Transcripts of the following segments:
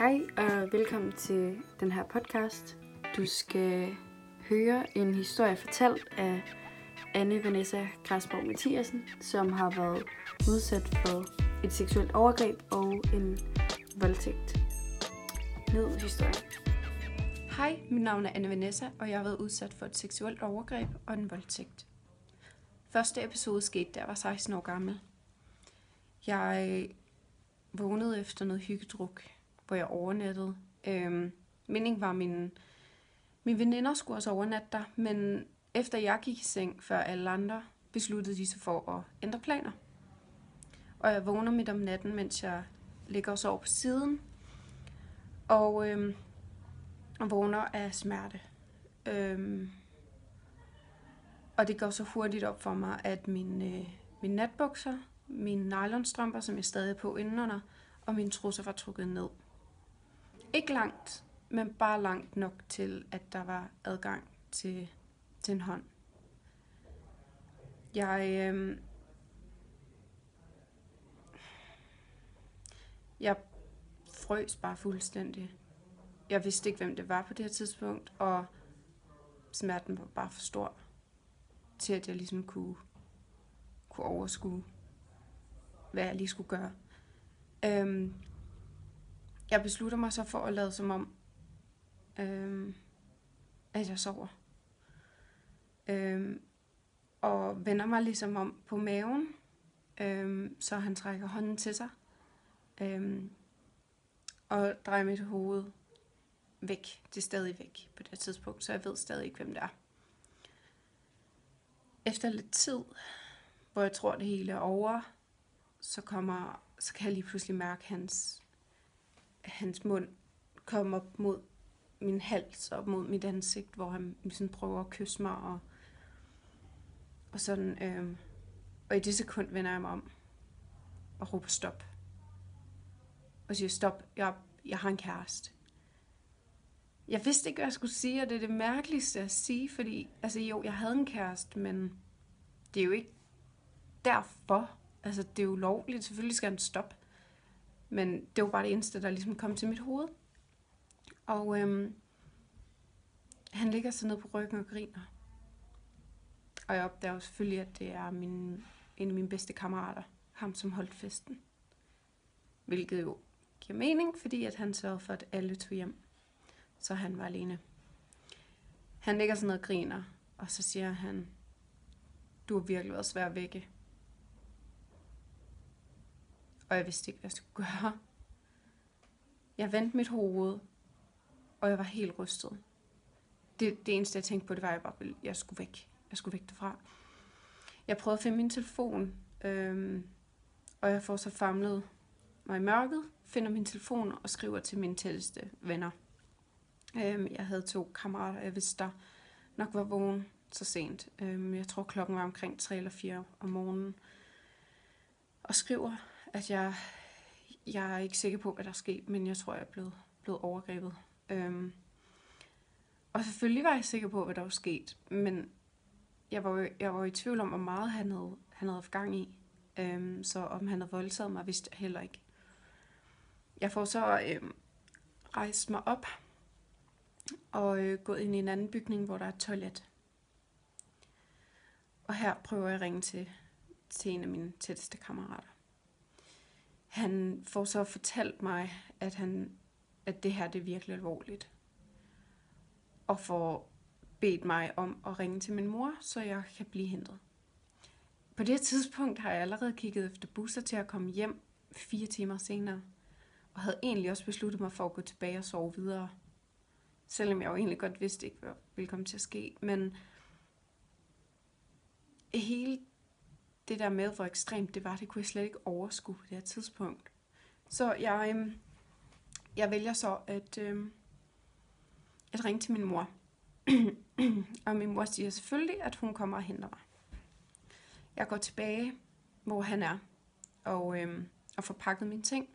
Hej og velkommen til den her podcast. Du skal høre en historie fortalt af Anne Vanessa Græsborg Mathiasen, som har været udsat for et seksuelt overgreb og en voldtægt. Nyd historien. Hej, mit navn er Anne Vanessa, og jeg har været udsat for et seksuelt overgreb og en voldtægt. Første episode skete, da jeg var 16 år gammel. Jeg vågnede efter noget hyggedruk, hvor jeg overnattede. Meningen var, mine veninder skulle også overnatte der, men efter jeg gik i seng før alle andre, besluttede de sig for at ændre planer. Og jeg vågner midt om natten, mens jeg ligger og sover på siden, og vågner af smerte. Og det går så hurtigt op for mig, at mine natbukser, mine nylonstrømper, som jeg stadig er på indenunder, og mine trusser var trukket ned. Ikke langt, men bare langt nok til, at der var adgang til en hånd. Jeg frøs bare fuldstændig. Jeg vidste ikke, hvem det var på det her tidspunkt, og smerten var bare for stor til, at jeg ligesom kunne overskue, hvad jeg lige skulle gøre. Jeg beslutter mig så for at lade som om, at jeg sover. Og vender mig ligesom om på maven, så han trækker hånden til sig, og drejer mit hoved væk. Det er stadig væk på det tidspunkt, så jeg ved stadig ikke, hvem det er. Efter lidt tid, hvor jeg tror, det hele er over, så kan jeg lige pludselig mærke hans mund komme op mod min hals, op mod mit ansigt, hvor han sådan prøver at kysse mig, og sådan, og i det sekund vender jeg mig om og råber stop. Og siger stop, jeg har en kæreste. Jeg vidste ikke, hvad jeg skulle sige, og det er det mærkeligste at sige, fordi, jeg havde en kæreste, men det er jo ikke derfor. Det er jo ulovligt, selvfølgelig skal han stoppe. Men det var bare det eneste, der ligesom kom til mit hoved. Og han ligger så ned på ryggen og griner. Og jeg opdager jo selvfølgelig, at det er en af mine bedste kammerater, ham som holdt festen. Hvilket jo giver mening, fordi at han sørgede for, at alle tog hjem. Så han var alene. Han ligger sådan ned og griner, og så siger han, du har virkelig været svær at vække. Og jeg vidste ikke, hvad jeg skulle gøre. Jeg vendte mit hoved, og jeg var helt rystet. Det eneste, jeg tænkte på, det var, at jeg skulle væk. Jeg skulle væk derfra. Jeg prøvede at finde min telefon, og jeg får så famlet mig i mørket, finder min telefon og skriver til mine tætteste venner. Jeg havde 2 kammerater, jeg vidste, der nok var vågen så sent. Jeg tror, klokken var omkring 3 eller 4 om morgenen. Og skriver, at jeg er ikke sikker på, hvad der er sket, men jeg tror, jeg er blevet overgrebet. Og selvfølgelig var jeg sikker på, hvad der var sket, men jeg var i tvivl om, hvor meget han havde haft gang i. Så om han havde voldtaget mig, vidste jeg heller ikke. Jeg får så rejst mig op og gået ind i en anden bygning, hvor der er et toilet. Og her prøver jeg at ringe til en af mine tætteste kammerater. Han får så fortalt mig, at det her det er virkelig alvorligt. Og får bedt mig om at ringe til min mor, så jeg kan blive hentet. På det tidspunkt har jeg allerede kigget efter busser til at komme hjem 4 timer senere. Og havde egentlig også besluttet mig for at gå tilbage og sove videre. Selvom jeg jo egentlig godt vidste ikke, hvad ville komme til at ske. Men hele det der med, hvor ekstremt det var, det kunne jeg slet ikke overskue på det her tidspunkt. Så jeg vælger så at ringe til min mor. Og min mor siger selvfølgelig, at hun kommer og henter mig. Jeg går tilbage, hvor han er, og får pakket mine ting.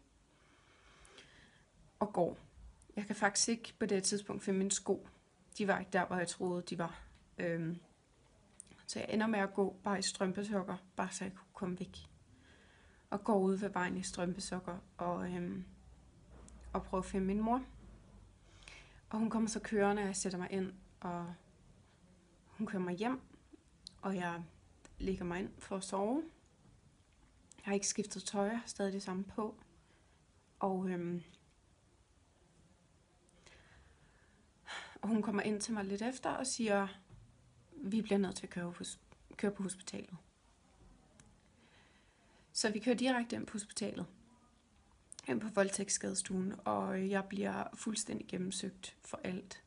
Og går. Jeg kan faktisk ikke på det tidspunkt finde mine sko. De var ikke der, hvor jeg troede, de var. Så jeg ender med at gå bare i strømpesokker, bare så jeg kunne komme væk. Og går ud ved vejen i strømpesokker, og prøve at finde min mor. Og hun kommer så kørende, og jeg sætter mig ind, og hun kører mig hjem, og jeg lægger mig ind for at sove. Jeg har ikke skiftet tøj, jeg har stadig det samme på. Og hun kommer ind til mig lidt efter og siger, vi bliver nødt til at køre på hospitalet. Så vi kører direkte ind på hospitalet, ind på voldtægtsskadestuen, og jeg bliver fuldstændig gennemsøgt for alt.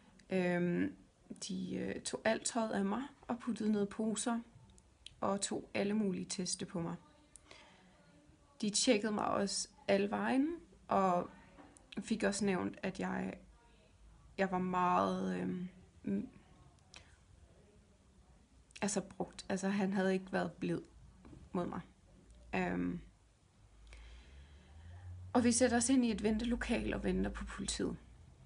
De tog alt tøjet af mig og puttede ned i poser og tog alle mulige teste på mig. De tjekkede mig også alle vejen og fik også nævnt, at jeg var meget brugt. Altså han havde ikke været blid mod mig. Og vi sætter os ind i et ventelokal og venter på politiet.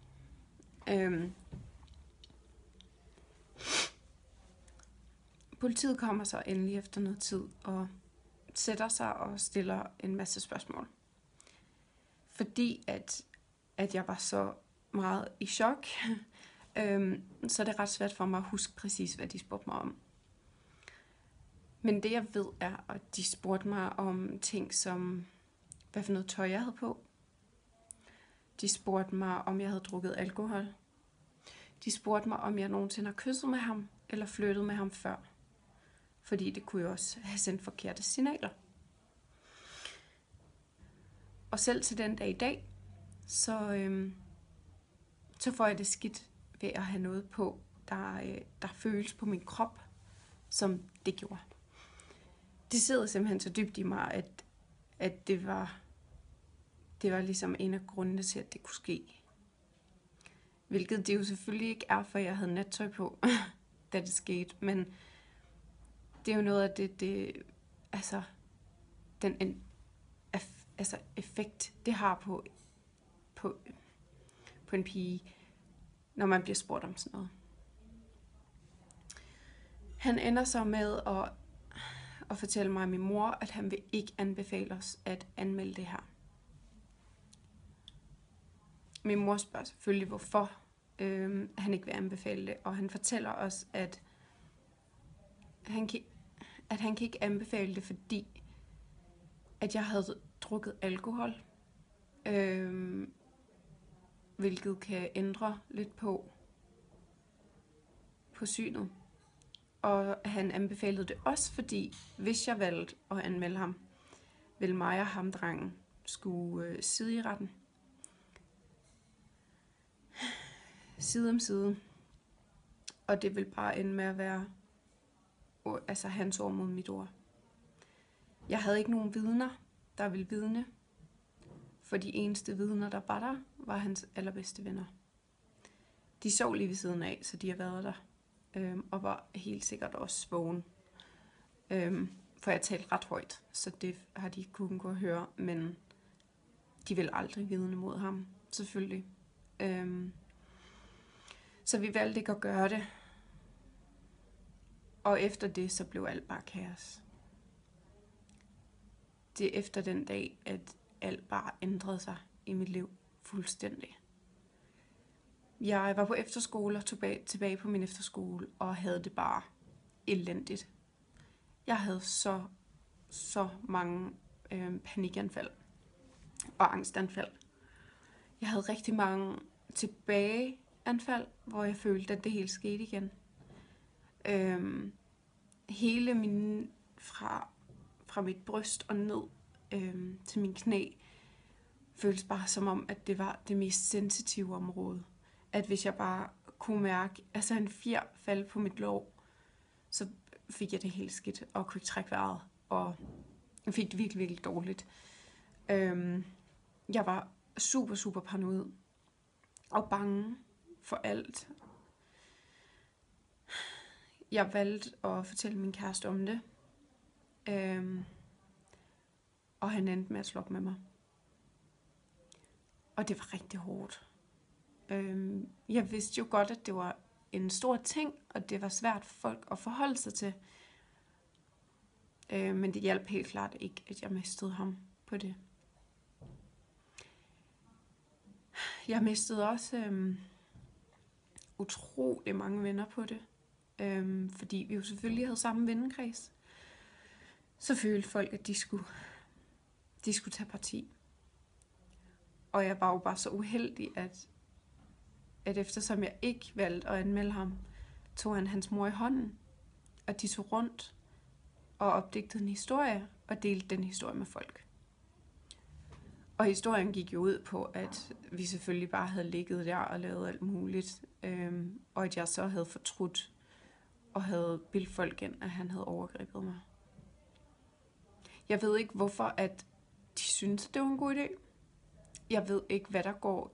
Politiet kommer så endelig efter noget tid og sætter sig og stiller en masse spørgsmål. Fordi at jeg var så meget i chok, så er det ret svært for mig at huske præcis, hvad de spurgte mig om. Men det jeg ved er, at de spurgte mig om ting som, hvad for noget tøj jeg havde på. De spurgte mig, om jeg havde drukket alkohol. De spurgte mig, om jeg nogensinde har kysset med ham, eller flyttet med ham før. Fordi det kunne jo også have sendt forkerte signaler. Og selv til den dag i dag, så får jeg det skidt ved at have noget på, der føles på min krop, som det gjorde. Det sidder simpelthen så dybt i mig, at det var ligesom en af grundene til, at det kunne ske. Hvilket det jo selvfølgelig ikke er, for jeg havde nattøj på, da det skete. Men det er jo noget af den effekt, det har på en pige, når man bliver spurgt om sådan noget. Han ender så med at fortælle mig og min mor, at han vil ikke anbefale os at anmelde det her. Min mor spørger selvfølgelig, hvorfor han ikke vil anbefale det, og han fortæller os, at han kan ikke anbefale det, fordi at jeg havde drukket alkohol, hvilket kan ændre lidt på synet. Og han anbefalede det også, fordi hvis jeg valgte at anmelde ham, ville mig og ham, drengen, skulle sidde i retten. Side om side. Og det vil bare ende med at være hans ord mod mit ord. Jeg havde ikke nogen vidner, der ville vidne. For de eneste vidner, der var hans allerbedste venner. De sov lige ved siden af, så de har været der. Og var helt sikkert også vågen. For jeg talte ret højt, så det har de ikke kunnet gå og høre. Men de vil aldrig vidne mod ham, selvfølgelig. Så vi valgte ikke at gøre det. Og efter det, så blev alt bare kaos. Det er efter den dag, at alt bare ændrede sig i mit liv fuldstændig. Jeg var på efterskole og tog tilbage på min efterskole og havde det bare elendigt. Jeg havde så mange panikanfald og angstanfald. Jeg havde rigtig mange tilbageanfald, hvor jeg følte, at det hele skete igen. Hele min fra mit bryst og ned til min knæ føltes bare som om, at det var det mest sensitive område. At hvis jeg bare kunne mærke, en fjer falde på mit lår, så fik jeg det helt skidt og kunne ikke trække vejret. Og jeg fik det virkelig, virkelig dårligt. Jeg var super, super paranoid og bange for alt. Jeg valgte at fortælle min kæreste om det. Og han endte med at slå op med mig. Og det var rigtig hårdt. Jeg vidste jo godt, at det var en stor ting, og det var svært for folk at forholde sig til. Men det hjalp helt klart ikke, at jeg mistede ham på det. Jeg mistede også utrolig mange venner på det. Fordi vi jo selvfølgelig havde samme vennekreds. Så følte folk, at de skulle tage parti. Og jeg var jo bare så uheldig, at eftersom jeg ikke valgte at anmelde ham, tog han hans mor i hånden, og de tog rundt og opdigtede en historie og delte den historie med folk. Og historien gik jo ud på, at vi selvfølgelig bare havde ligget der og lavet alt muligt, og at jeg så havde fortrudt og havde bildt folk ind, at han havde overgrebet mig. Jeg ved ikke, hvorfor at de synes, det var en god idé. Jeg ved ikke, hvad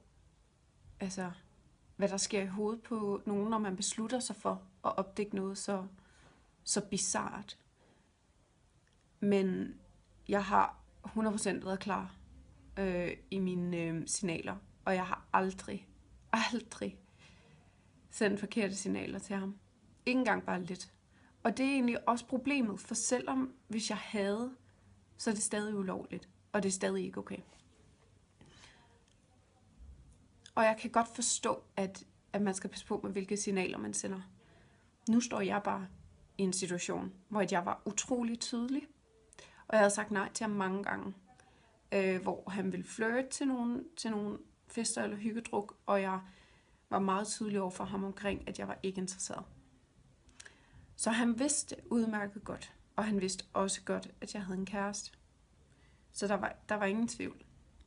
der sker i hovedet på nogen, når man beslutter sig for at opdække noget så bizart. Men jeg har 100% været klar i mine signaler, og jeg har aldrig sendt forkerte signaler til ham. Ikke engang bare lidt. Og det er egentlig også problemet, for selvom hvis jeg havde, så er det stadig ulovligt, og det er stadig ikke okay. Og jeg kan godt forstå, at man skal passe på med, hvilke signaler man sender. Nu står jeg bare i en situation, hvor jeg var utrolig tydelig, og jeg havde sagt nej til ham mange gange, hvor han ville flirte til nogle fester eller hyggedruk, og jeg var meget tydelig over for ham omkring, at jeg var ikke interesseret. Så han vidste udmærket godt, og han vidste også godt, at jeg havde en kæreste. Så der var ingen tvivl.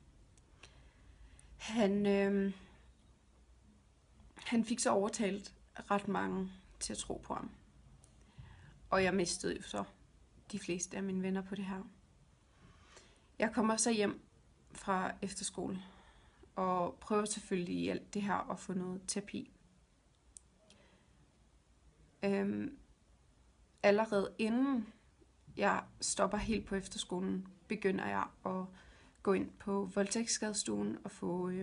Han fik så overtalt ret mange til at tro på ham. Og jeg mistede jo så de fleste af mine venner på det her. Jeg kommer så hjem fra efterskole og prøver selvfølgelig i alt det her at få noget terapi. Allerede inden jeg stopper helt på efterskolen, begynder jeg at gå ind på voldtægtsskadestuen og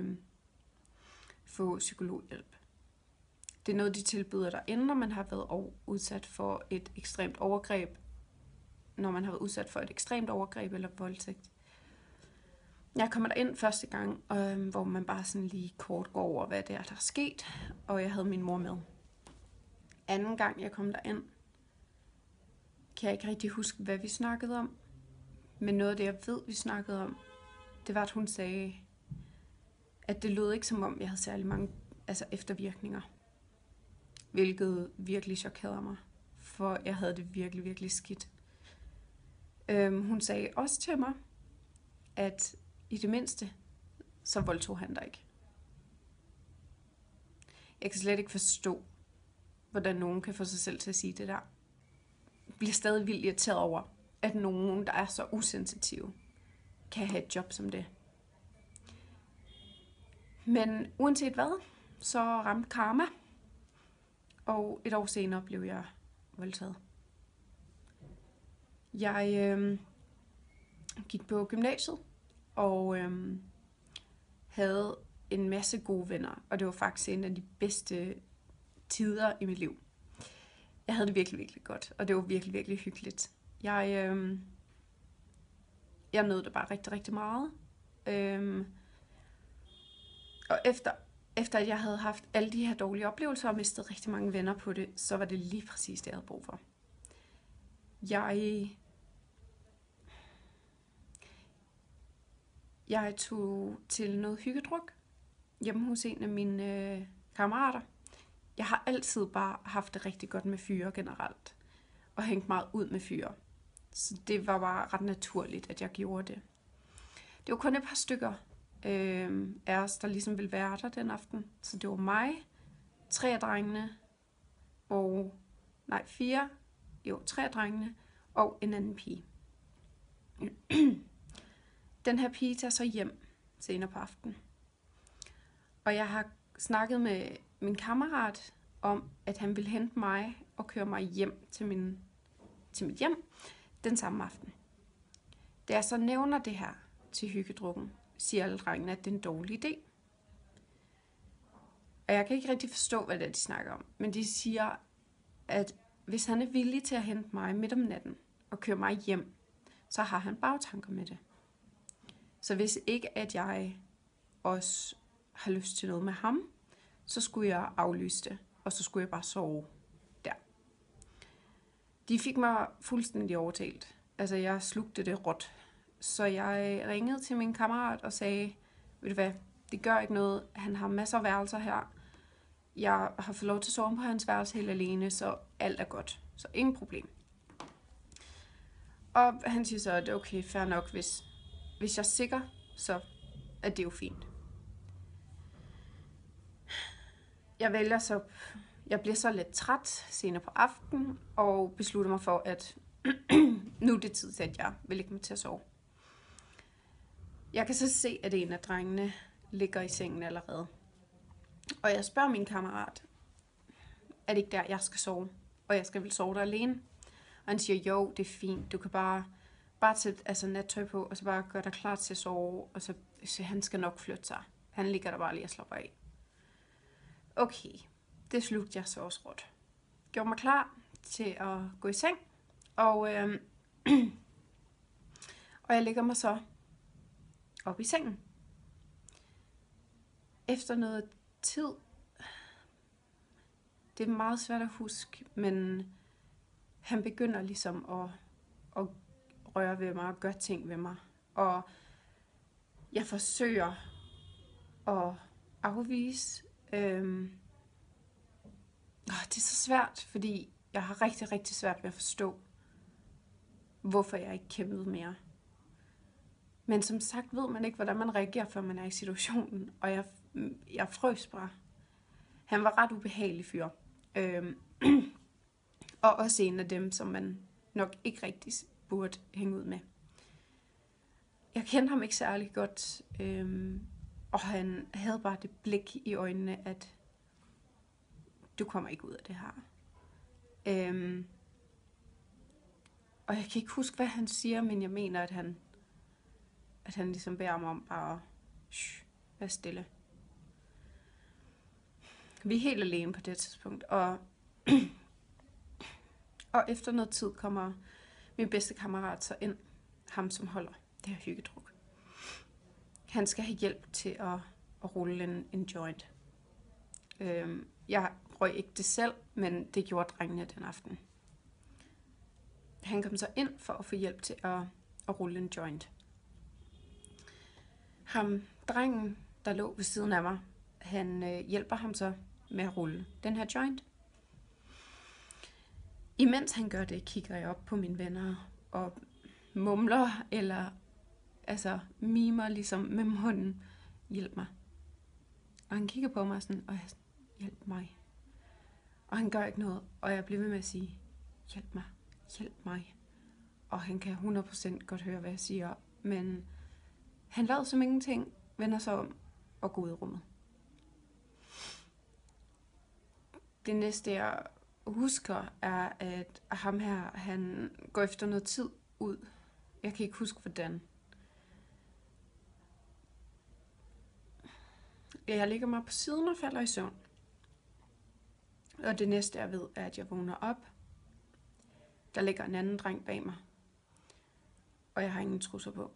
få psykologhjælp. Det er noget, de tilbyder derinde, når man har været udsat for et ekstremt overgreb. Når man har været udsat for et ekstremt overgreb eller voldtægt. Jeg kommer derind første gang, hvor man bare sådan lige kort går over, hvad det er, der er sket. Og jeg havde min mor med. Anden gang jeg kom derind, kan jeg ikke rigtig huske, hvad vi snakkede om. Men noget af det, jeg ved, vi snakkede om, det var, at hun sagde, at det lød ikke som om, jeg havde særlig mange eftervirkninger. Hvilket virkelig chokerede mig, for jeg havde det virkelig, virkelig skidt. Hun sagde også til mig, at i det mindste, så voldtog han dig ikke. Jeg kan slet ikke forstå, hvordan nogen kan få sig selv til at sige det der. Jeg bliver stadig vildt irriteret over, at nogen, der er så usensitive, kan have et job som det. Men uanset hvad, så ramte karma, og et år senere blev jeg voldtaget. Jeg gik på gymnasiet, og havde en masse gode venner, og det var faktisk en af de bedste tider i mit liv. Jeg havde det virkelig, virkelig godt, og det var virkelig, virkelig hyggeligt. Jeg nød det bare rigtig, rigtig meget. Og efter at jeg havde haft alle de her dårlige oplevelser og mistet rigtig mange venner på det, så var det lige præcis det, jeg havde brug for. Jeg tog til noget hyggedruk hjemme hos en af mine kammerater. Jeg har altid bare haft det rigtig godt med fyre generelt, og hængt meget ud med fyre. Så det var bare ret naturligt, at jeg gjorde det. Det var kun et par stykker af os, der ligesom ville være der den aften. Så det var mig, 3 af drengene, tre af drengene og en anden pige. Den her pige tager så hjem senere på aftenen. Og jeg har snakket med min kammerat om, at han ville hente mig og køre mig hjem til mit hjem den samme aften. Da jeg så nævner det her til hyggedrukken, siger alle drengene, at det er en dårlig idé. Og jeg kan ikke rigtig forstå, hvad det er, de snakker om. Men de siger, at hvis han er villig til at hente mig midt om natten og køre mig hjem, så har han bagtanker med det. Så hvis ikke, at jeg også have lyst til noget med ham, så skulle jeg aflyse det, og så skulle jeg bare sove der. De fik mig fuldstændig overtalt. Altså, jeg slugte det råt. Så jeg ringede til min kammerat og sagde, ved du hvad, det gør ikke noget. Han har masser af værelser her. Jeg har fået lov til at sove på hans værelse helt alene, så alt er godt. Så ingen problem. Og han siger så, at det er okay, fair nok, hvis jeg er sikker, så er det jo fint. Jeg bliver så lidt træt senere på aftenen, og beslutter mig for, at nu er det tid til, at jeg vil lægge mig til at sove. Jeg kan så se, at en af drengene ligger i sengen allerede. Og jeg spørger min kammerat, er det ikke der, jeg skal sove? Og jeg skal vel sove der alene? Og han siger, jo, det er fint. Du kan bare tage nattøj på, og så bare gøre dig klar til at sove. Og så han skal nok flytte sig. Han ligger der bare lige og slapper af. Okay, det slugte jeg så også råt. Gjorde mig klar til at gå i seng. Og jeg lægger mig så op i sengen. Efter noget tid, det er meget svært at huske, men han begynder ligesom at røre ved mig og gøre ting ved mig. Og jeg forsøger at afvise. Det er så svært, fordi jeg har rigtig, rigtig svært ved at forstå, hvorfor jeg ikke kæmpede mere. Men som sagt ved man ikke, hvordan man reagerer, før man er i situationen. Og jeg frøs bare. Han var ret ubehagelig fyr. Og også en af dem, som man nok ikke rigtig burde hænge ud med. Jeg kendte ham ikke særlig godt. Og han havde bare det blik i øjnene, at du kommer ikke ud af det her. Og jeg kan ikke huske, hvad han siger, men jeg mener, at han ligesom beder mig om bare vær stille. Vi er helt alene på det tidspunkt, og efter noget tid kommer min bedste kammerat så ind, ham som holder det her hyggedruk. Han skal have hjælp til at rulle en joint. Jeg røg ikke det selv, men det gjorde drengene den aften. Han kom så ind for at få hjælp til at rulle en joint. Drengen, der lå ved siden af mig, han hjælper ham så med at rulle den her joint. Imens han gør det, kigger jeg op på mine venner og mumler eller mimer ligesom med munden. Hjælp mig. Og han kigger på mig sådan, og jeg sådan, hjælp mig. Og han gør ikke noget, og jeg bliver ved med at sige, hjælp mig, hjælp mig. Og han kan 100% godt høre, hvad jeg siger, men han lavede som ingenting, vender sig om og går ud i rummet. Det næste, jeg husker, er, at ham her, han går efter noget tid ud. Jeg kan ikke huske, hvordan. Jeg ligger mig på siden og falder i søvn. Og det næste, jeg ved, er, at jeg vågner op. Der ligger en anden dreng bag mig. Og jeg har ingen trusser på.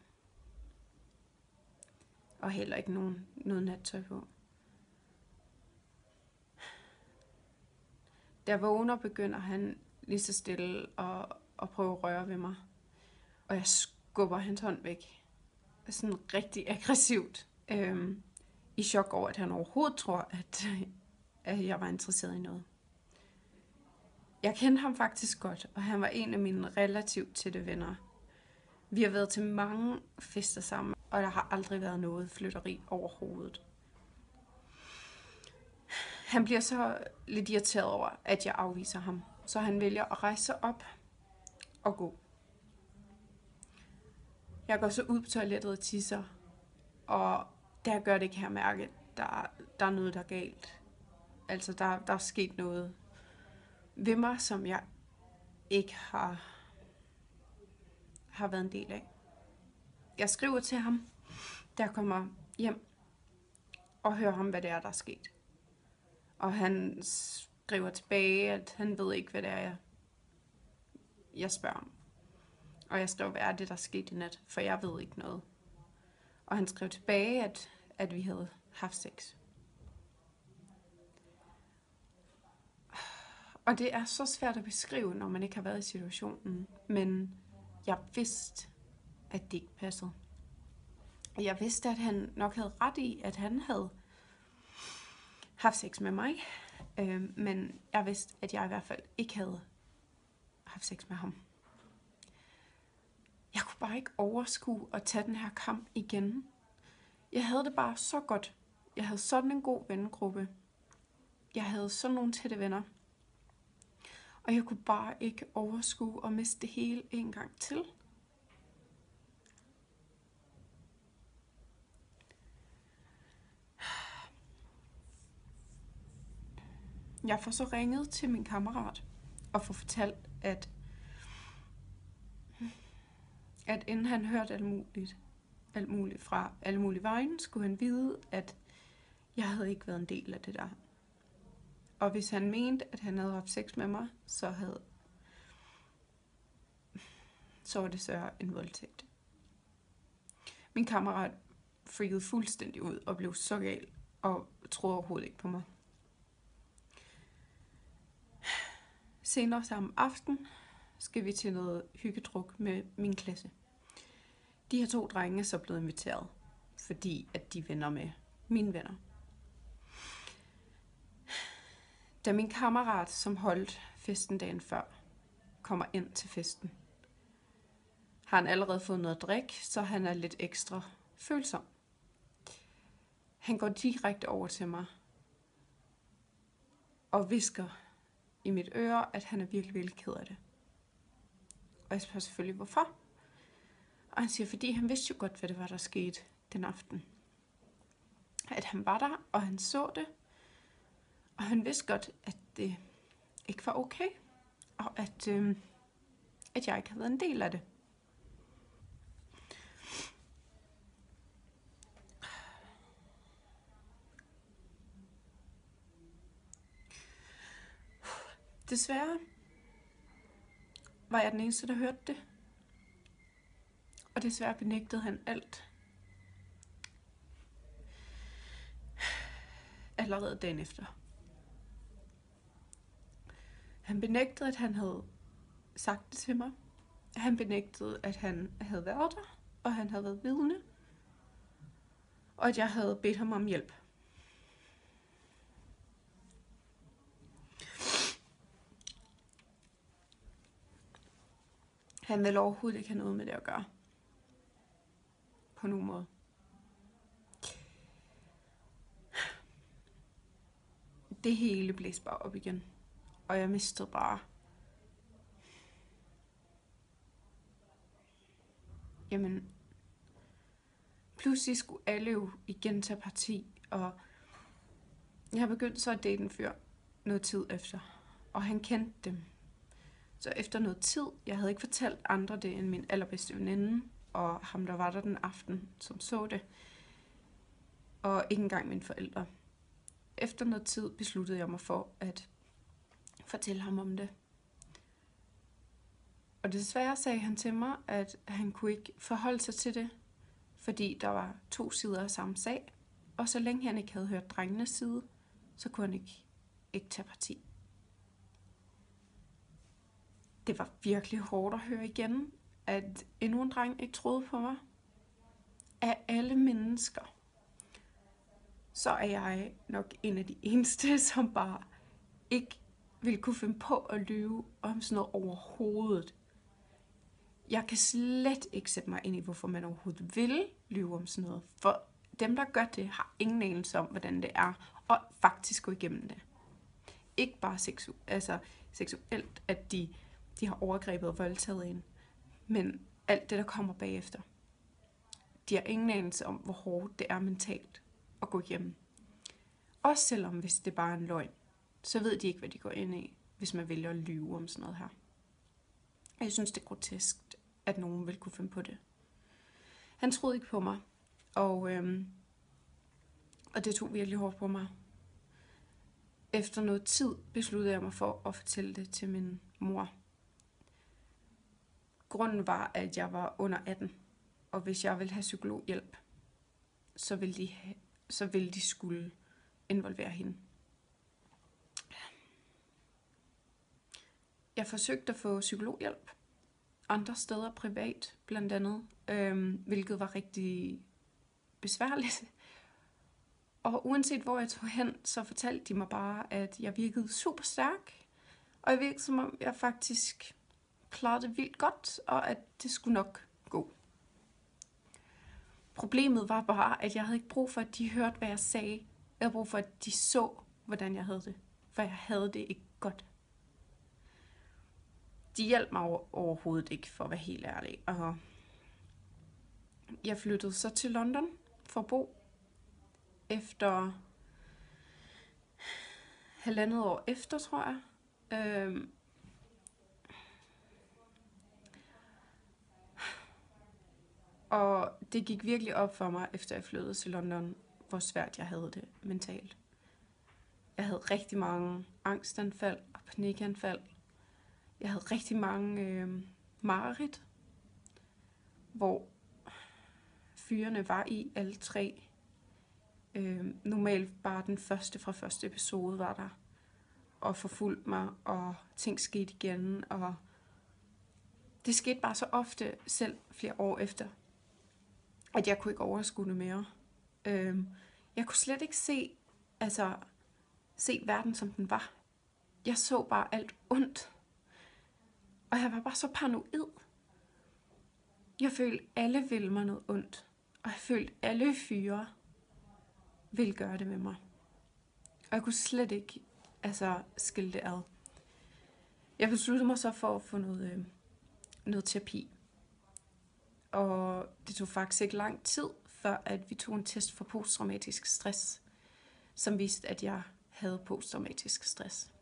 Og heller ikke noget nattøj på. Da jeg vågner, begynder han lige så stille at prøve at røre ved mig. Og jeg skubber hans hånd væk. Sådan rigtig aggressivt. I chok over, at han overhovedet tror, at jeg var interesseret i noget. Jeg kendte ham faktisk godt, og han var en af mine relativt tætte venner. Vi har været til mange fester sammen, og der har aldrig været noget flytteri overhovedet. Han bliver så lidt irriteret over, at jeg afviser ham, så han vælger at rejse sig op og gå. Jeg går så ud på toilettet og tisser, og der gør det, kan jeg mærke, der er noget, der er galt. Altså, der er sket noget ved mig, som jeg ikke har været en del af. Jeg skriver til ham, da jeg kommer hjem, og hører ham, hvad det er, der er sket. Og han skriver tilbage, at han ved ikke, hvad det er, jeg spørger om. Og jeg skriver, hvad er det, der er sket i nat, for jeg ved ikke noget. Og han skrev tilbage, at vi havde haft sex. Og det er så svært at beskrive, når man ikke har været i situationen. Men jeg vidste, at det ikke passede. Jeg vidste, at han nok havde ret i, at han havde haft sex med mig. Men jeg vidste, at jeg i hvert fald ikke havde haft sex med ham. Jeg kunne bare ikke overskue at tage den her kamp igen. Jeg havde det bare så godt. Jeg havde sådan en god vennegruppe. Jeg havde sådan nogle tætte venner. Og jeg kunne bare ikke overskue at miste det hele en gang til. Jeg får så ringet til min kammerat og får fortalt, at inden han hørte alt muligt fra alle mulige vejen, skulle han vide, at jeg havde ikke været en del af det der. Og hvis han mente, at han havde haft sex med mig, så var det så en voldtægt. Min kammerat freakede fuldstændig ud og blev så gal og troede overhovedet ikke på mig. Senere samme aften skal vi til noget hyggedruk med min klasse. De her 2 drenge er så blevet inviteret, fordi at de er venner med mine venner. Da min kammerat, som holdt festen dagen før, kommer ind til festen, har han allerede fået noget at drikke, så han er lidt ekstra følsom. Han går direkte over til mig og hvisker i mit øre, at han er virkelig, virkelig ked af det. Og jeg spørger selvfølgelig, hvorfor? Og han siger, fordi han vidste jo godt, hvad det var, der skete den aften. At han var der, og han så det. Og han vidste godt, at det ikke var okay. Og at jeg ikke havde været en del af det. Desværre var jeg den eneste, der hørte det. Og desværre benægtede han alt. Allerede dagen efter. Han benægtede, at han havde sagt det til mig. Han benægtede, at han havde været der, og han havde været vidne. Og at jeg havde bedt ham om hjælp. Han ville overhovedet ikke have noget med det at gøre. På nogen måde. Det hele blæste bare op igen. Og jeg mistede bare. Jamen. Pludselig skulle alle jo igen tage parti. Og jeg begyndte så at date en fyr noget tid efter. Og han kendte dem. Så efter noget tid, jeg havde ikke fortalt andre det end min allerbedste veninde, og ham der var der den aften, som så det, og ikke engang mine forældre. Efter noget tid besluttede jeg mig for at fortælle ham om det. Og desværre sagde han til mig, at han kunne ikke forholde sig til det, fordi der var 2 sider af samme sag, og så længe han ikke havde hørt drengenes side, så kunne han ikke tage parti. Det var virkelig hårdt at høre igen, at endnu en dreng ikke troede på mig. Af alle mennesker, så er jeg nok en af de eneste, som bare ikke ville kunne finde på at lyve om sådan noget overhovedet. Jeg kan slet ikke sætte mig ind i, hvorfor man overhovedet vil lyve om sådan noget. For dem, der gør det, har ingen anelse om, hvordan det er, og faktisk gå igennem det. Ikke bare seksuelt, at de har overgrebet og voldtaget en, men alt det, der kommer bagefter. De har ingen anelse om, hvor hårdt det er mentalt at gå igennem. Også selvom, hvis det bare er en løgn, så ved de ikke, hvad de går ind i, hvis man vælger at lyve om sådan noget her. Jeg synes, det er grotesk, at nogen vil kunne finde på det. Han troede ikke på mig, og det tog virkelig hårdt på mig. Efter noget tid besluttede jeg mig for at fortælle det til min mor. Grunden var, at jeg var under 18, og hvis jeg ville have psykologhjælp, så så ville de skulle involvere hende. Jeg forsøgte at få psykologhjælp andre steder privat, blandt andet, hvilket var rigtig besværligt. Og uanset hvor jeg tog hen, så fortalte de mig bare, at jeg virkede super stærk, og jeg virkede som om jeg faktisk klarede det vildt godt, og at det skulle nok gå. Problemet var bare, at jeg havde ikke brug for, at de hørte, hvad jeg sagde. Jeg havde brug for, at de så, hvordan jeg havde det, for jeg havde det ikke godt. De hjalp mig overhovedet ikke, for at være helt ærlig. Og jeg flyttede så til London for at bo. Efter 1,5 år efter, tror jeg. Og det gik virkelig op for mig, efter jeg flyttede til London, hvor svært jeg havde det mentalt. Jeg havde rigtig mange angstanfald og panikanfald. Jeg havde rigtig mange mareridt, hvor fyrene var i alle 3. Normalt bare den første episode var der, og forfulgte mig, og ting skete igen, og det skete bare så ofte, selv flere år efter, at jeg kunne ikke overskue det mere. Jeg kunne slet ikke se verden, som den var. Jeg så bare alt ondt, og jeg var bare så paranoid. Jeg følte, alle ville mig noget ondt, og jeg følte, alle fyre ville gøre det med mig. Og jeg kunne slet ikke skille det ad. Jeg besluttede mig så for at få noget terapi. Og det tog faktisk ikke lang tid, før at vi tog en test for posttraumatisk stress, som viste, at jeg havde posttraumatisk stress.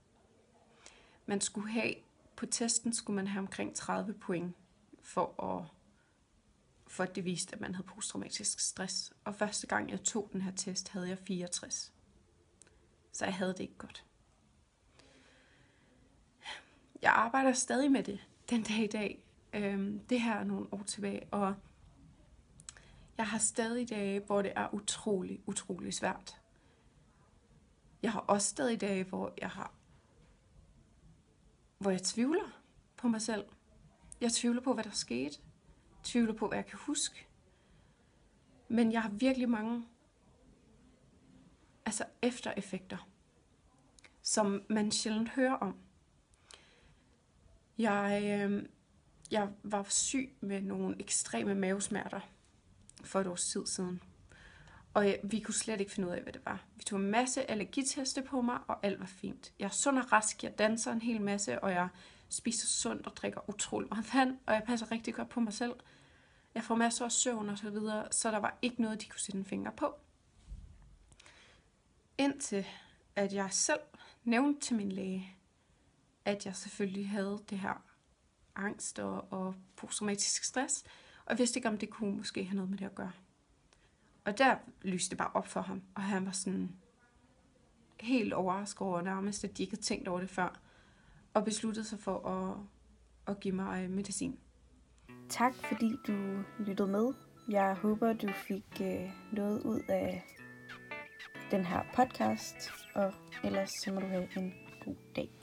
På testen skulle man have omkring 30 point, for at det viste, at man havde posttraumatisk stress. Og første gang jeg tog den her test, havde jeg 64. Så jeg havde det ikke godt. Jeg arbejder stadig med det den dag i dag. Det her er nogle år tilbage, og jeg har stadig dage, hvor det er utrolig, utrolig svært. Jeg har også stadig dage, hvor jeg tvivler på mig selv. Jeg tvivler på, hvad der skete. Jeg tvivler på, hvad jeg kan huske. Men jeg har virkelig mange eftereffekter, som man sjældent hører om. Jeg var syg med nogle ekstreme mavesmerter for et års tid siden. Og vi kunne slet ikke finde ud af, hvad det var. Vi tog en masse allergiteste på mig, og alt var fint. Jeg er sund og rask, jeg danser en hel masse, og jeg spiser sundt og drikker utrolig meget vand, og jeg passer rigtig godt på mig selv. Jeg får masser af søvn og så videre, så der var ikke noget, de kunne sætte en finger på. Indtil at jeg selv nævnte til min læge, at jeg selvfølgelig havde det her angst og posttraumatisk stress, og jeg vidste ikke, om det kunne måske have noget med det at gøre. Og der lyste det bare op for ham, og han var sådan helt overrasket over nærmest, at de ikke havde tænkt over det før, og besluttede sig for at give mig medicin. Tak fordi du lyttede med. Jeg håber, du fik noget ud af den her podcast, og ellers så må du have en god dag.